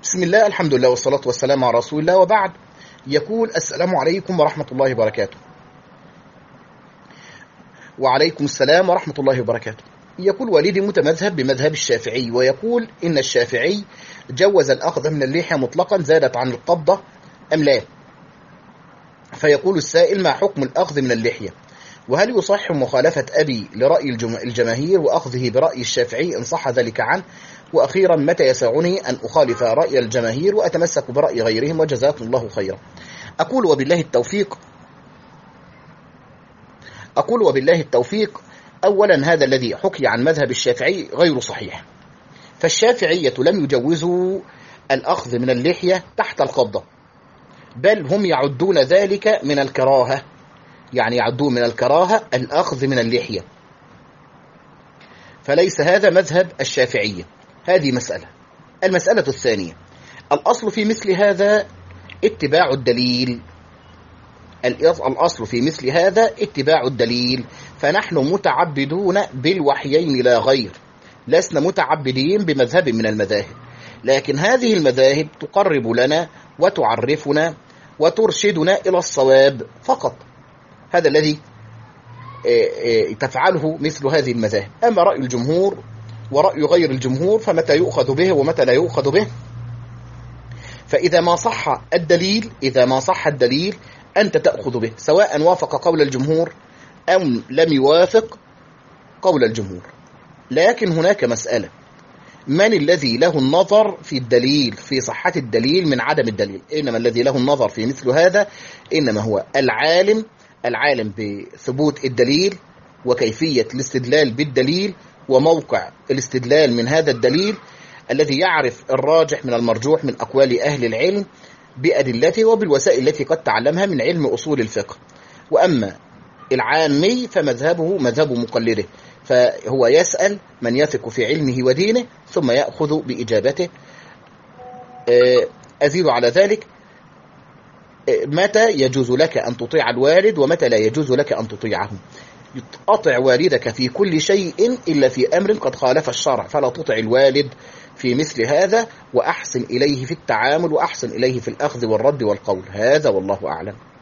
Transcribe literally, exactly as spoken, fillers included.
بسم الله، الحمد لله والصلاة والسلام على رسول الله، وبعد. يقول: السلام عليكم ورحمة الله وبركاته. وعليكم السلام ورحمة الله وبركاته. يقول: والدي متمذهب بمذهب الشافعي، ويقول إن الشافعي جوز الأخذ من اللحية مطلقا، زادت عن القبضة أم لا؟ فيقول السائل: ما حكم الأخذ من اللحية؟ وهل يصح مخالفة أبي لرأي الجماهير وأخذه برأي الشافعي إن صح ذلك عنه؟ وأخيرا، متى يسعني أن أخالف رأي الجماهير وأتمسك برأي غيرهم؟ وجزاكم الله خيرا. أقول وبالله التوفيق أقول وبالله التوفيق أولا، هذا الذي حكي عن مذهب الشافعي غير صحيح، فالشافعية لم يجوزوا الأخذ من اللحية تحت القبضة، بل هم يعدون ذلك من الكراهة، يعني يعدون من الكراهة الأخذ من اللحية، فليس هذا مذهب الشافعية. هذه مسألة. المسألة الثانية: الأصل في مثل هذا اتباع الدليل. الأصل في مثل هذا اتباع الدليل، فنحن متعبدون بالوحيين لا غير، لسنا متعبدين بمذهب من المذاهب، لكن هذه المذاهب تقرب لنا وتعرفنا وترشدنا إلى الصواب فقط. هذا الذي تفعله مثل هذه المذاهب. أما رأي الجمهور ورأي غير الجمهور فمتى يؤخذ به ومتى لا يؤخذ به؟ فإذا ما صح الدليل إذا ما صح الدليل أنت تأخذ به، سواء وافق قول الجمهور أم لم يوافق قول الجمهور. لكن هناك مسألة: من الذي له النظر في الدليل، في صحة الدليل من عدم الدليل؟ إنما الذي له النظر في مثل هذا إنما هو العالم العالم بثبوت الدليل وكيفية الاستدلال بالدليل وموقع الاستدلال من هذا الدليل، الذي يعرف الراجح من المرجوح من أقوال أهل العلم بأدلته وبالوسائل التي قد تعلمها من علم أصول الفقه. وأما العامي فمذهبه مذهب مقلده، فهو يسأل من يثق في علمه ودينه ثم يأخذ بإجابته. أزيد على ذلك: متى يجوز لك أن تطيع الوالد ومتى لا يجوز لك أن تطيعه؟ أطع والدك في كل شيء إلا في أمر قد خالف الشرع، فلا تطع الوالد في مثل هذا، وأحسن إليه في التعامل وأحسن إليه في الأخذ والرد والقول. هذا والله أعلم.